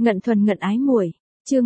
Ngận thuần ngận ái muội, chương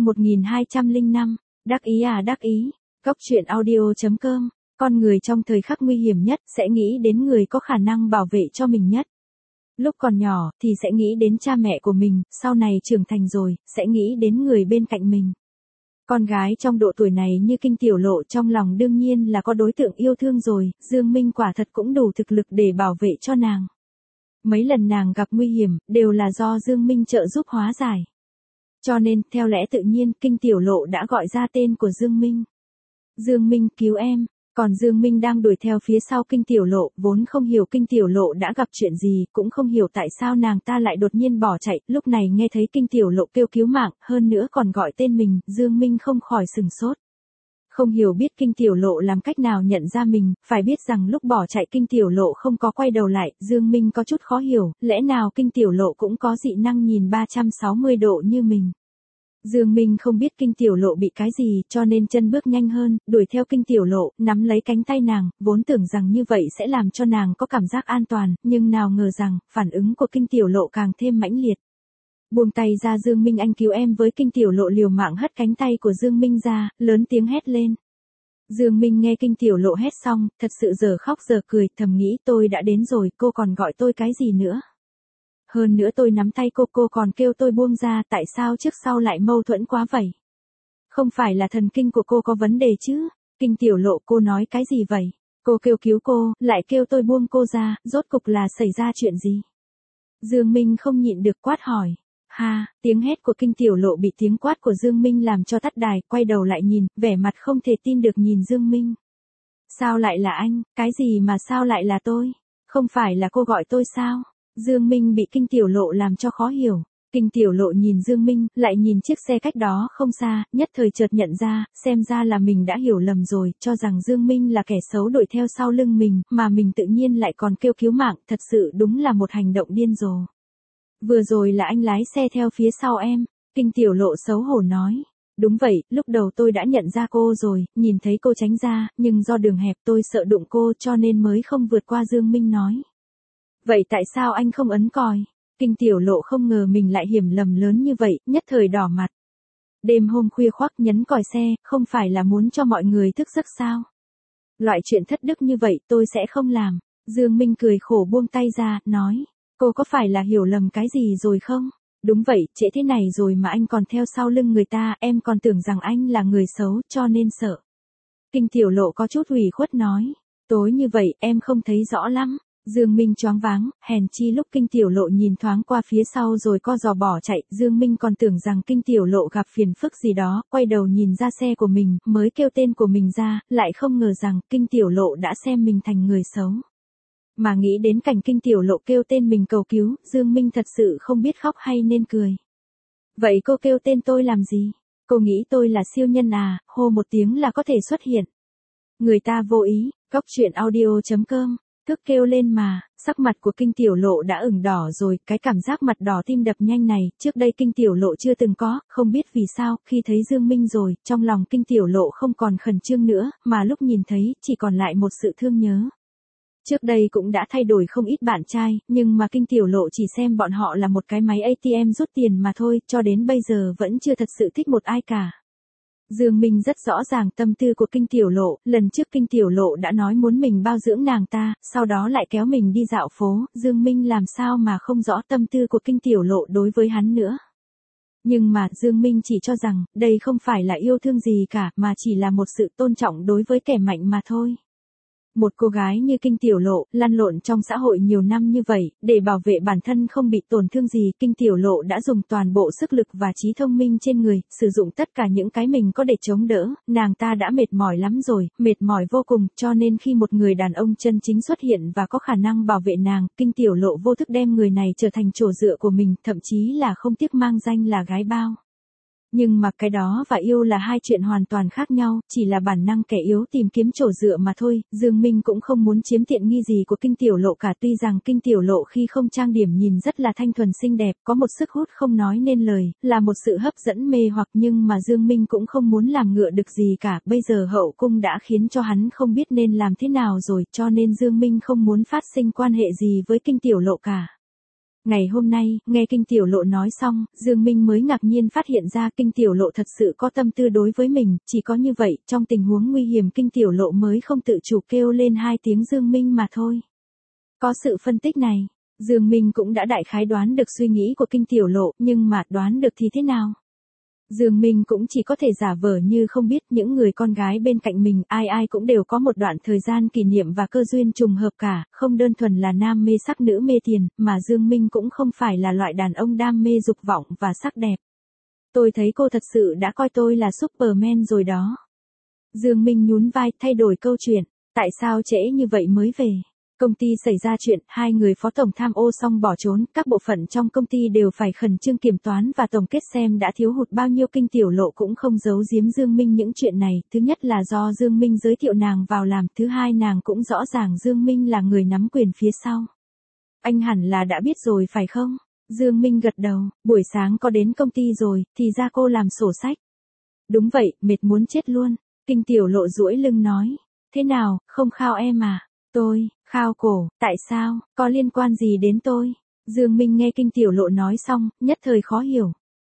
1205, đắc ý à đắc ý, Cóc truyện audio.com, con người trong thời khắc nguy hiểm nhất sẽ nghĩ đến người có khả năng bảo vệ cho mình nhất. Lúc còn nhỏ thì sẽ nghĩ đến cha mẹ của mình, sau này trưởng thành rồi, sẽ nghĩ đến người bên cạnh mình. Con gái trong độ tuổi này như Kinh Tiểu Lộ trong lòng đương nhiên là có đối tượng yêu thương rồi, Dương Minh quả thật cũng đủ thực lực để bảo vệ cho nàng. Mấy lần nàng gặp nguy hiểm, đều là do Dương Minh trợ giúp hóa giải. Cho nên, theo lẽ tự nhiên, Kinh Tiểu Lộ đã gọi ra tên của Dương Minh. Dương Minh cứu em, còn Dương Minh đang đuổi theo phía sau Kinh Tiểu Lộ, vốn không hiểu Kinh Tiểu Lộ đã gặp chuyện gì, cũng không hiểu tại sao nàng ta lại đột nhiên bỏ chạy, lúc này nghe thấy Kinh Tiểu Lộ kêu cứu mạng, hơn nữa còn gọi tên mình, Dương Minh không khỏi sừng sốt. Không hiểu biết Kinh Tiểu Lộ làm cách nào nhận ra mình, phải biết rằng lúc bỏ chạy Kinh Tiểu Lộ không có quay đầu lại, Dương Minh có chút khó hiểu, lẽ nào Kinh Tiểu Lộ cũng có dị năng nhìn 360 độ như mình. Dương Minh không biết Kinh Tiểu Lộ bị cái gì, cho nên chân bước nhanh hơn, đuổi theo Kinh Tiểu Lộ, nắm lấy cánh tay nàng, vốn tưởng rằng như vậy sẽ làm cho nàng có cảm giác an toàn, nhưng nào ngờ rằng, phản ứng của Kinh Tiểu Lộ càng thêm mãnh liệt. Buông tay ra Dương Minh, anh cứu em, với Kinh Tiểu Lộ liều mạng hất cánh tay của Dương Minh ra, lớn tiếng hét lên. Dương Minh nghe Kinh Tiểu Lộ hét xong, thật sự giờ khóc giờ cười, thầm nghĩ tôi đã đến rồi, cô còn gọi tôi cái gì nữa. Hơn nữa tôi nắm tay cô còn kêu tôi buông ra, tại sao trước sau lại mâu thuẫn quá vậy? Không phải là thần kinh của cô có vấn đề chứ? Kinh Tiểu Lộ, cô nói cái gì vậy? Cô kêu cứu cô, lại kêu tôi buông cô ra, rốt cục là xảy ra chuyện gì? Dương Minh không nhịn được quát hỏi. Ha, tiếng hét của Kinh Tiểu Lộ bị tiếng quát của Dương Minh làm cho tắt đài, quay đầu lại nhìn, vẻ mặt không thể tin được nhìn Dương Minh. Sao lại là anh, cái gì mà sao lại là tôi? Không phải là cô gọi tôi sao? Dương Minh bị Kinh Tiểu Lộ làm cho khó hiểu. Kinh Tiểu Lộ nhìn Dương Minh, lại nhìn chiếc xe cách đó không xa, nhất thời chợt nhận ra, xem ra là mình đã hiểu lầm rồi, cho rằng Dương Minh là kẻ xấu đuổi theo sau lưng mình, mà mình tự nhiên lại còn kêu cứu mạng, thật sự đúng là một hành động điên rồ. Vừa rồi là anh lái xe theo phía sau em, Kinh Tiểu Lộ xấu hổ nói. Đúng vậy, lúc đầu tôi đã nhận ra cô rồi, nhìn thấy cô tránh ra, nhưng do đường hẹp tôi sợ đụng cô cho nên mới không vượt qua, Dương Minh nói. Vậy tại sao anh không ấn còi? Kinh Tiểu Lộ không ngờ mình lại hiểm lầm lớn như vậy, nhất thời đỏ mặt. Đêm hôm khuya khoắt nhấn còi xe, không phải là muốn cho mọi người thức giấc sao? Loại chuyện thất đức như vậy tôi sẽ không làm. Dương Minh cười khổ buông tay ra, nói. Cô có phải là hiểu lầm cái gì rồi không? Đúng vậy, trễ thế này rồi mà anh còn theo sau lưng người ta, em còn tưởng rằng anh là người xấu, cho nên sợ. Kinh Tiểu Lộ có chút ủy khuất nói. Tối như vậy, em không thấy rõ lắm. Dương Minh choáng váng, hèn chi lúc Kinh Tiểu Lộ nhìn thoáng qua phía sau rồi co giò bỏ chạy, Dương Minh còn tưởng rằng Kinh Tiểu Lộ gặp phiền phức gì đó, quay đầu nhìn ra xe của mình, mới kêu tên của mình ra, lại không ngờ rằng Kinh Tiểu Lộ đã xem mình thành người xấu. Mà nghĩ đến cảnh Kinh Tiểu Lộ kêu tên mình cầu cứu, Dương Minh thật sự không biết khóc hay nên cười. Vậy cô kêu tên tôi làm gì? Cô nghĩ tôi là siêu nhân à, hô một tiếng là có thể xuất hiện. Người ta vô ý, Cóc truyện audio.com. Thức kêu lên mà, sắc mặt của Kinh Tiểu Lộ đã ửng đỏ rồi, cái cảm giác mặt đỏ tim đập nhanh này, trước đây Kinh Tiểu Lộ chưa từng có, không biết vì sao, khi thấy Dương Minh rồi, trong lòng Kinh Tiểu Lộ không còn khẩn trương nữa, mà lúc nhìn thấy, chỉ còn lại một sự thương nhớ. Trước đây cũng đã thay đổi không ít bạn trai, nhưng mà Kinh Tiểu Lộ chỉ xem bọn họ là một cái máy ATM rút tiền mà thôi, cho đến bây giờ vẫn chưa thật sự thích một ai cả. Dương Minh rất rõ ràng tâm tư của Kinh Tiểu Lộ, lần trước Kinh Tiểu Lộ đã nói muốn mình bao dưỡng nàng ta, sau đó lại kéo mình đi dạo phố, Dương Minh làm sao mà không rõ tâm tư của Kinh Tiểu Lộ đối với hắn nữa. Nhưng mà Dương Minh chỉ cho rằng, đây không phải là yêu thương gì cả, mà chỉ là một sự tôn trọng đối với kẻ mạnh mà thôi. Một cô gái như Kinh Tiểu Lộ, lăn lộn trong xã hội nhiều năm như vậy, để bảo vệ bản thân không bị tổn thương gì, Kinh Tiểu Lộ đã dùng toàn bộ sức lực và trí thông minh trên người, sử dụng tất cả những cái mình có để chống đỡ, nàng ta đã mệt mỏi lắm rồi, mệt mỏi vô cùng, cho nên khi một người đàn ông chân chính xuất hiện và có khả năng bảo vệ nàng, Kinh Tiểu Lộ vô thức đem người này trở thành chỗ dựa của mình, thậm chí là không tiếc mang danh là gái bao. Nhưng mà cái đó và yêu là hai chuyện hoàn toàn khác nhau, chỉ là bản năng kẻ yếu tìm kiếm chỗ dựa mà thôi, Dương Minh cũng không muốn chiếm tiện nghi gì của Kinh Tiểu Lộ cả, tuy rằng Kinh Tiểu Lộ khi không trang điểm nhìn rất là thanh thuần xinh đẹp, có một sức hút không nói nên lời, là một sự hấp dẫn mê hoặc, nhưng mà Dương Minh cũng không muốn làm ngựa được gì cả, bây giờ hậu cung đã khiến cho hắn không biết nên làm thế nào rồi, cho nên Dương Minh không muốn phát sinh quan hệ gì với Kinh Tiểu Lộ cả. Ngày hôm nay, nghe Kinh Tiểu Lộ nói xong, Dương Minh mới ngạc nhiên phát hiện ra Kinh Tiểu Lộ thật sự có tâm tư đối với mình, chỉ có như vậy, trong tình huống nguy hiểm Kinh Tiểu Lộ mới không tự chủ kêu lên 2 tiếng Dương Minh mà thôi. Có sự phân tích này, Dương Minh cũng đã đại khái đoán được suy nghĩ của Kinh Tiểu Lộ, nhưng mà đoán được thì thế nào? Dương Minh cũng chỉ có thể giả vờ như không biết những người con gái bên cạnh mình ai ai cũng đều có một đoạn thời gian kỷ niệm và cơ duyên trùng hợp cả, không đơn thuần là nam mê sắc nữ mê tiền, mà Dương Minh cũng không phải là loại đàn ông đam mê dục vọng và sắc đẹp. Tôi thấy cô thật sự đã coi tôi là Superman rồi đó. Dương Minh nhún vai thay đổi câu chuyện, tại sao trễ như vậy mới về? Công ty xảy ra chuyện, 2 người phó tổng tham ô xong bỏ trốn, các bộ phận trong công ty đều phải khẩn trương kiểm toán và tổng kết xem đã thiếu hụt bao nhiêu. Kinh Tiểu Lộ cũng không giấu giếm Dương Minh những chuyện này, thứ nhất là do Dương Minh giới thiệu nàng vào làm, thứ hai nàng cũng rõ ràng Dương Minh là người nắm quyền phía sau. Anh hẳn là đã biết rồi phải không? Dương Minh gật đầu, buổi sáng có đến công ty rồi, thì ra cô làm sổ sách. Đúng vậy, mệt muốn chết luôn. Kinh Tiểu Lộ duỗi lưng nói, thế nào, không khao em à? Tôi, khao cổ, tại sao, có liên quan gì đến tôi? Dương Minh nghe Kinh Tiểu Lộ nói xong, nhất thời khó hiểu.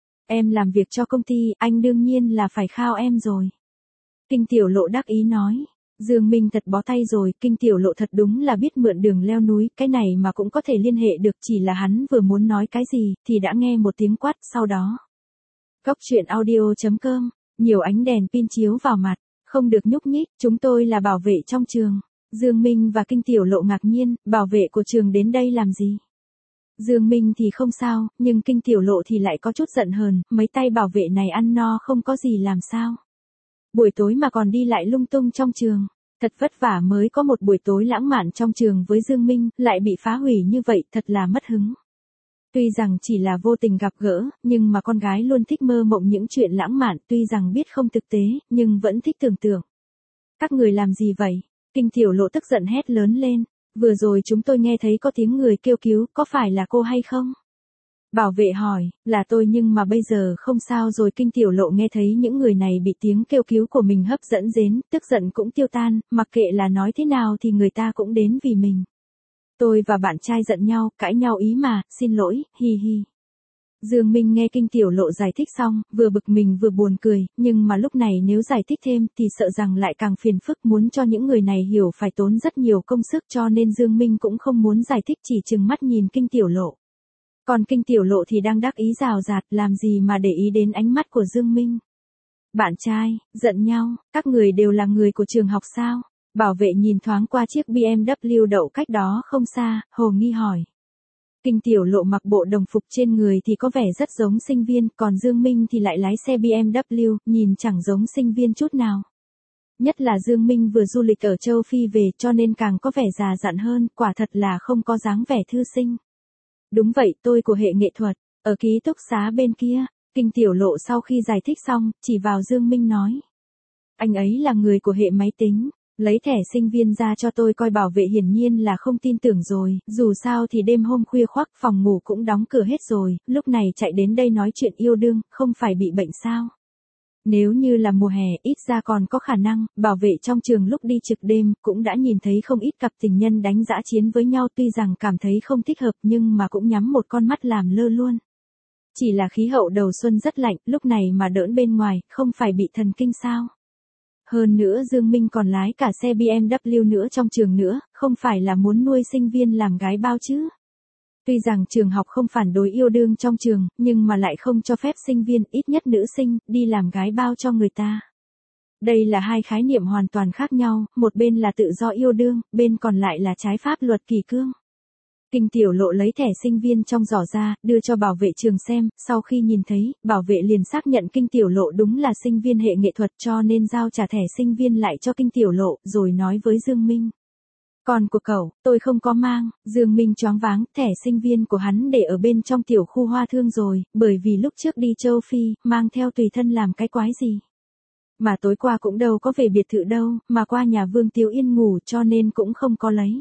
Em làm việc cho công ty, anh đương nhiên là phải khao em rồi. Kinh Tiểu Lộ đắc ý nói. Dương Minh thật bó tay rồi, Kinh Tiểu Lộ thật đúng là biết mượn đường leo núi, cái này mà cũng có thể liên hệ được, chỉ là hắn vừa muốn nói cái gì, thì đã nghe một tiếng quát sau đó. Góc truyện audio.com, nhiều ánh đèn pin chiếu vào mặt, không được nhúc nhích, chúng tôi là bảo vệ trong trường. Dương Minh và Kinh Tiểu Lộ ngạc nhiên, bảo vệ của trường đến đây làm gì? Dương Minh thì không sao, nhưng Kinh Tiểu Lộ thì lại có chút giận hờn, mấy tay bảo vệ này ăn no không có gì làm sao? Buổi tối mà còn đi lại lung tung trong trường, thật vất vả mới có một buổi tối lãng mạn trong trường với Dương Minh, lại bị phá hủy như vậy, thật là mất hứng. Tuy rằng chỉ là vô tình gặp gỡ, nhưng mà con gái luôn thích mơ mộng những chuyện lãng mạn, tuy rằng biết không thực tế, nhưng vẫn thích tưởng tượng. Các người làm gì vậy? Kinh Tiểu Lộ tức giận hét lớn lên, vừa rồi chúng tôi nghe thấy có tiếng người kêu cứu, có phải là cô hay không? Bảo vệ hỏi, là tôi nhưng mà bây giờ không sao rồi. Kinh Tiểu Lộ nghe thấy những người này bị tiếng kêu cứu của mình hấp dẫn đến, tức giận cũng tiêu tan, mặc kệ là nói thế nào thì người ta cũng đến vì mình. Tôi và bạn trai giận nhau, cãi nhau ý mà, xin lỗi, hi hi. Dương Minh nghe Kinh Tiểu Lộ giải thích xong, vừa bực mình vừa buồn cười, nhưng mà lúc này nếu giải thích thêm thì sợ rằng lại càng phiền phức, muốn cho những người này hiểu phải tốn rất nhiều công sức, cho nên Dương Minh cũng không muốn giải thích, chỉ trừng mắt nhìn Kinh Tiểu Lộ. Còn Kinh Tiểu Lộ thì đang đắc ý rào rạt, làm gì mà để ý đến ánh mắt của Dương Minh. Bạn trai, giận nhau, các người đều là người của trường học sao? Bảo vệ nhìn thoáng qua chiếc BMW đậu cách đó không xa, hồ nghi hỏi. Kinh Tiểu Lộ mặc bộ đồng phục trên người thì có vẻ rất giống sinh viên, còn Dương Minh thì lại lái xe BMW, nhìn chẳng giống sinh viên chút nào. Nhất là Dương Minh vừa du lịch ở châu Phi về cho nên càng có vẻ già dặn hơn, quả thật là không có dáng vẻ thư sinh. Đúng vậy, tôi của hệ nghệ thuật, ở ký túc xá bên kia. Kinh Tiểu Lộ sau khi giải thích xong, chỉ vào Dương Minh nói. Anh ấy là người của hệ máy tính. Lấy thẻ sinh viên ra cho tôi coi. Bảo vệ hiển nhiên là không tin tưởng rồi, dù sao thì đêm hôm khuya khoắt phòng ngủ cũng đóng cửa hết rồi, lúc này chạy đến đây nói chuyện yêu đương, không phải bị bệnh sao? Nếu như là mùa hè, ít ra còn có khả năng. Bảo vệ trong trường lúc đi trực đêm, cũng đã nhìn thấy không ít cặp tình nhân đánh dã chiến với nhau, tuy rằng cảm thấy không thích hợp nhưng mà cũng nhắm một con mắt làm lơ luôn. Chỉ là khí hậu đầu xuân rất lạnh, lúc này mà đỡn bên ngoài, không phải bị thần kinh sao? Hơn nữa Dương Minh còn lái cả xe BMW nữa trong trường nữa, không phải là muốn nuôi sinh viên làm gái bao chứ? Tuy rằng trường học không phản đối yêu đương trong trường, nhưng mà lại không cho phép sinh viên, ít nhất nữ sinh, đi làm gái bao cho người ta. Đây là hai khái niệm hoàn toàn khác nhau, một bên là tự do yêu đương, bên còn lại là trái pháp luật kỷ cương. Kinh Tiểu Lộ lấy thẻ sinh viên trong giỏ ra, đưa cho bảo vệ trường xem, sau khi nhìn thấy, bảo vệ liền xác nhận Kinh Tiểu Lộ đúng là sinh viên hệ nghệ thuật, cho nên giao trả thẻ sinh viên lại cho Kinh Tiểu Lộ, rồi nói với Dương Minh. Còn của cậu, tôi không có mang. Dương Minh choáng váng, thẻ sinh viên của hắn để ở bên trong tiểu khu hoa thương rồi, bởi vì lúc trước đi châu Phi, mang theo tùy thân làm cái quái gì. Mà tối qua cũng đâu có về biệt thự đâu, mà qua nhà Vương Tiếu Yên ngủ cho nên cũng không có lấy.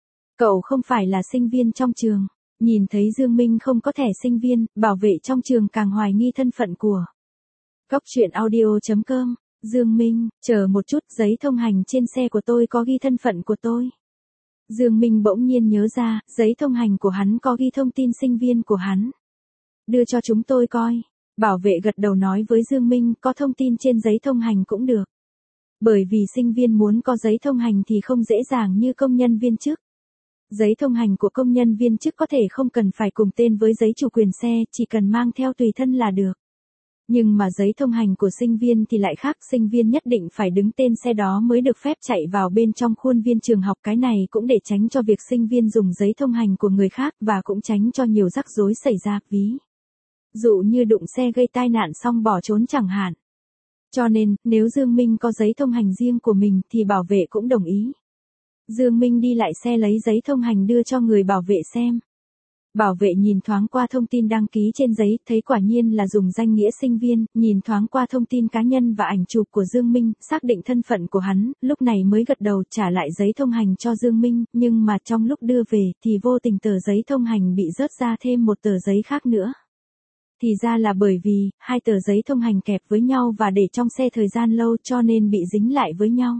Cậu không phải là sinh viên trong trường. Nhìn thấy Dương Minh không có thẻ sinh viên, bảo vệ trong trường càng hoài nghi thân phận của. Góc truyện audio.com, Dương Minh, chờ một chút, giấy thông hành trên xe của tôi có ghi thân phận của tôi. Dương Minh bỗng nhiên nhớ ra, giấy thông hành của hắn có ghi thông tin sinh viên của hắn. Đưa cho chúng tôi coi. Bảo vệ gật đầu nói với Dương Minh, có thông tin trên giấy thông hành cũng được. Bởi vì sinh viên muốn có giấy thông hành thì không dễ dàng như công nhân viên chức. Giấy thông hành của công nhân viên chức có thể không cần phải cùng tên với giấy chủ quyền xe, chỉ cần mang theo tùy thân là được. Nhưng mà giấy thông hành của sinh viên thì lại khác, sinh viên nhất định phải đứng tên xe đó mới được phép chạy vào bên trong khuôn viên trường học. Cái này cũng để tránh cho việc sinh viên dùng giấy thông hành của người khác và cũng tránh cho nhiều rắc rối xảy ra, ví dụ như đụng xe gây tai nạn xong bỏ trốn chẳng hạn. Cho nên, nếu Dương Minh có giấy thông hành riêng của mình thì bảo vệ cũng đồng ý. Dương Minh đi lại xe lấy giấy thông hành đưa cho người bảo vệ xem. Bảo vệ nhìn thoáng qua thông tin đăng ký trên giấy, thấy quả nhiên là dùng danh nghĩa sinh viên, nhìn thoáng qua thông tin cá nhân và ảnh chụp của Dương Minh, xác định thân phận của hắn, lúc này mới gật đầu trả lại giấy thông hành cho Dương Minh, nhưng mà trong lúc đưa về thì vô tình tờ giấy thông hành bị rớt ra thêm một tờ giấy khác nữa. Thì ra là bởi vì, hai tờ giấy thông hành kẹp với nhau và để trong xe thời gian lâu cho nên bị dính lại với nhau.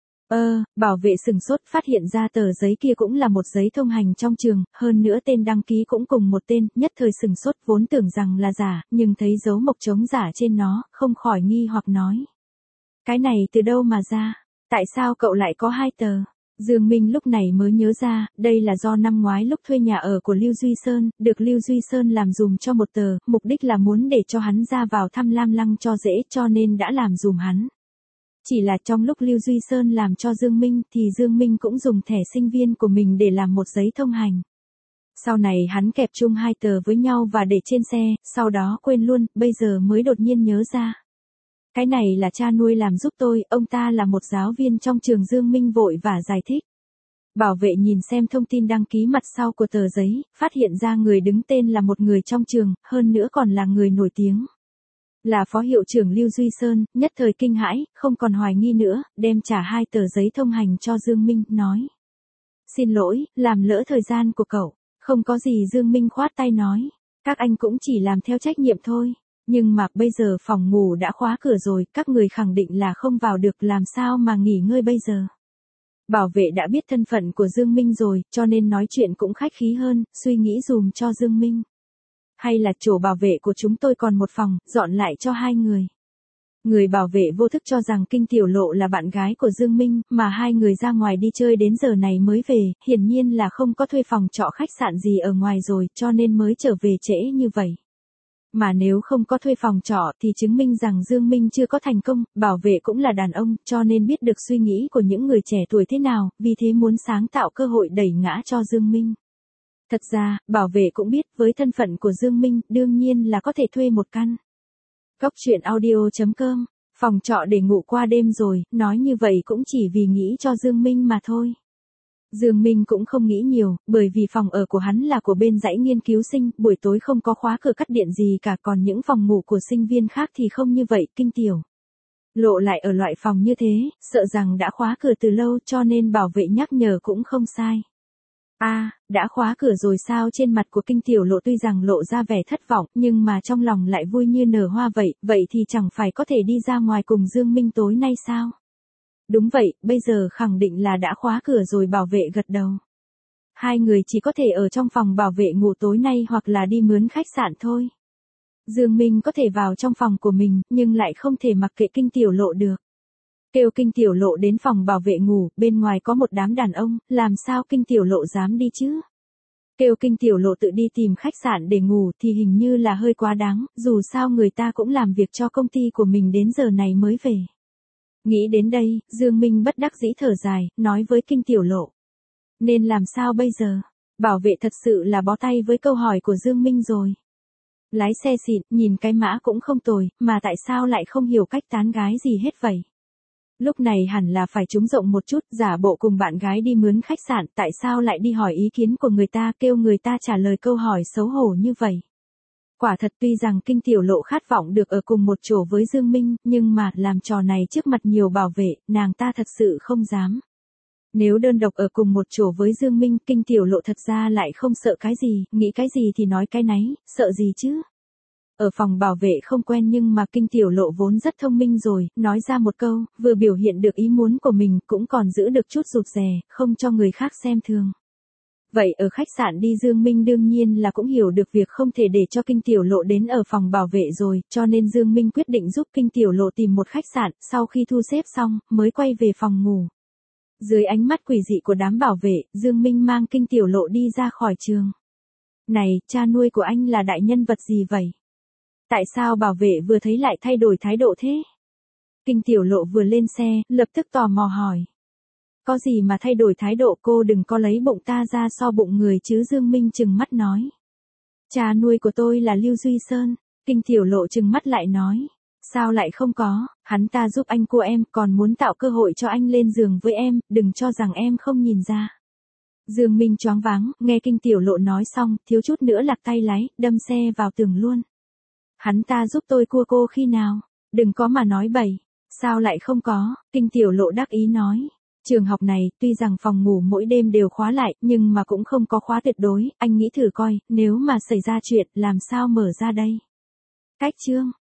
Bảo vệ sửng sốt phát hiện ra tờ giấy kia cũng là một giấy thông hành trong trường, hơn nữa tên đăng ký cũng cùng một tên, nhất thời sửng sốt vốn tưởng rằng là giả, nhưng thấy dấu mộc trống giả trên nó, không khỏi nghi hoặc nói. Cái này từ đâu mà ra? Tại sao cậu lại có hai tờ? Dương Minh lúc này mới nhớ ra, đây là do năm ngoái lúc thuê nhà ở của Lưu Duy Sơn, được Lưu Duy Sơn làm dùm cho một tờ, mục đích là muốn để cho hắn ra vào thăm Lam Lăng cho dễ cho nên đã làm dùm hắn. Chỉ là trong lúc Lưu Duy Sơn làm cho Dương Minh thì Dương Minh cũng dùng thẻ sinh viên của mình để làm một giấy thông hành. Sau này hắn kẹp chung hai tờ với nhau và để trên xe, sau đó quên luôn, bây giờ mới đột nhiên nhớ ra. Cái này là cha nuôi làm giúp tôi, ông ta là một giáo viên trong trường. Dương Minh vội và giải thích. Bảo vệ nhìn xem thông tin đăng ký mặt sau của tờ giấy, phát hiện ra người đứng tên là một người trong trường, hơn nữa còn là người nổi tiếng. Là phó hiệu trưởng Lưu Duy Sơn, nhất thời kinh hãi, không còn hoài nghi nữa, đem trả hai tờ giấy thông hành cho Dương Minh, nói. Xin lỗi, làm lỡ thời gian của cậu. Không có gì. Dương Minh khoát tay nói. Các anh cũng chỉ làm theo trách nhiệm thôi. Nhưng mà bây giờ phòng ngủ đã khóa cửa rồi, các người khẳng định là không vào được, làm sao mà nghỉ ngơi bây giờ. Bảo vệ đã biết thân phận của Dương Minh rồi, cho nên nói chuyện cũng khách khí hơn, suy nghĩ dùm cho Dương Minh. Hay là chỗ bảo vệ của chúng tôi còn một phòng, dọn lại cho hai người. Người bảo vệ vô thức cho rằng Kinh Tiểu Lộ là bạn gái của Dương Minh, mà hai người ra ngoài đi chơi đến giờ này mới về, hiển nhiên là không có thuê phòng trọ khách sạn gì ở ngoài rồi, cho nên mới trở về trễ như vậy. Mà nếu không có thuê phòng trọ thì chứng minh rằng Dương Minh chưa có thành công, bảo vệ cũng là đàn ông, cho nên biết được suy nghĩ của những người trẻ tuổi thế nào, vì thế muốn sáng tạo cơ hội đẩy ngã cho Dương Minh. Thật ra, bảo vệ cũng biết với thân phận của Dương Minh, đương nhiên là có thể thuê một căn. Cốc truyện audio.com, phòng trọ để ngủ qua đêm rồi, nói như vậy cũng chỉ vì nghĩ cho Dương Minh mà thôi. Dương Minh cũng không nghĩ nhiều, bởi vì phòng ở của hắn là của bên dãy nghiên cứu sinh, buổi tối không có khóa cửa cắt điện gì cả, còn những phòng ngủ của sinh viên khác thì không như vậy. Kinh Tiểu Lộ lại ở loại phòng như thế, sợ rằng đã khóa cửa từ lâu cho nên bảo vệ nhắc nhở cũng không sai. Đã khóa cửa rồi sao? Trên mặt của Kinh Tiểu Lộ tuy rằng lộ ra vẻ thất vọng, nhưng mà trong lòng lại vui như nở hoa vậy, vậy thì chẳng phải có thể đi ra ngoài cùng Dương Minh tối nay sao? Đúng vậy, bây giờ khẳng định là đã khóa cửa rồi. Bảo vệ gật đầu. Hai người chỉ có thể ở trong phòng bảo vệ ngủ tối nay hoặc là đi mướn khách sạn thôi. Dương Minh có thể vào trong phòng của mình, nhưng lại không thể mặc kệ Kinh Tiểu Lộ được. Kêu Kinh Tiểu Lộ đến phòng bảo vệ ngủ, bên ngoài có một đám đàn ông, làm sao Kinh Tiểu Lộ dám đi chứ? Kêu Kinh Tiểu Lộ tự đi tìm khách sạn để ngủ thì hình như là hơi quá đáng, dù sao người ta cũng làm việc cho công ty của mình đến giờ này mới về. Nghĩ đến đây, Dương Minh bất đắc dĩ thở dài, nói với Kinh Tiểu Lộ. Nên làm sao bây giờ? Bảo vệ thật sự là bó tay với câu hỏi của Dương Minh rồi. Lái xe xịn, nhìn cái mã cũng không tồi, mà tại sao lại không hiểu cách tán gái gì hết vậy? Lúc này hẳn là phải trúng rộng một chút, giả bộ cùng bạn gái đi mướn khách sạn, tại sao lại đi hỏi ý kiến của người ta, kêu người ta trả lời câu hỏi xấu hổ như vậy. Quả thật tuy rằng Kinh Tiểu Lộ khát vọng được ở cùng một chỗ với Dương Minh, nhưng mà làm trò này trước mặt nhiều bảo vệ, nàng ta thật sự không dám. Nếu đơn độc ở cùng một chỗ với Dương Minh, Kinh Tiểu Lộ thật ra lại không sợ cái gì, nghĩ cái gì thì nói cái nấy, sợ gì chứ. Ở phòng bảo vệ không quen nhưng mà Kinh Tiểu Lộ vốn rất thông minh rồi, nói ra một câu, vừa biểu hiện được ý muốn của mình cũng còn giữ được chút rụt rè, không cho người khác xem thường. Vậy ở khách sạn đi Dương Minh đương nhiên là cũng hiểu được việc không thể để cho Kinh Tiểu Lộ đến ở phòng bảo vệ rồi, cho nên Dương Minh quyết định giúp Kinh Tiểu Lộ tìm một khách sạn, sau khi thu xếp xong, mới quay về phòng ngủ. Dưới ánh mắt quỷ dị của đám bảo vệ, Dương Minh mang Kinh Tiểu Lộ đi ra khỏi trường. Này, cha nuôi của anh là đại nhân vật gì vậy? Tại sao bảo vệ vừa thấy lại thay đổi thái độ thế? Kinh Tiểu Lộ vừa lên xe, lập tức tò mò hỏi. Có gì mà thay đổi thái độ, cô đừng có lấy bụng ta ra so bụng người chứ. Dương Minh trừng mắt nói. Cha nuôi của tôi là Lưu Duy Sơn. Kinh Tiểu Lộ trừng mắt lại nói. Sao lại không có, hắn ta giúp anh cô em, còn muốn tạo cơ hội cho anh lên giường với em, đừng cho rằng em không nhìn ra. Dương Minh choáng váng, nghe Kinh Tiểu Lộ nói xong, thiếu chút nữa lạc tay lái, đâm xe vào tường luôn. Hắn ta giúp tôi cua cô khi nào? Đừng có mà nói bậy. Sao lại không có? Kinh Tiểu Lộ đắc ý nói. Trường học này, tuy rằng phòng ngủ mỗi đêm đều khóa lại, nhưng mà cũng không có khóa tuyệt đối, anh nghĩ thử coi, nếu mà xảy ra chuyện, làm sao mở ra đây? Cách chương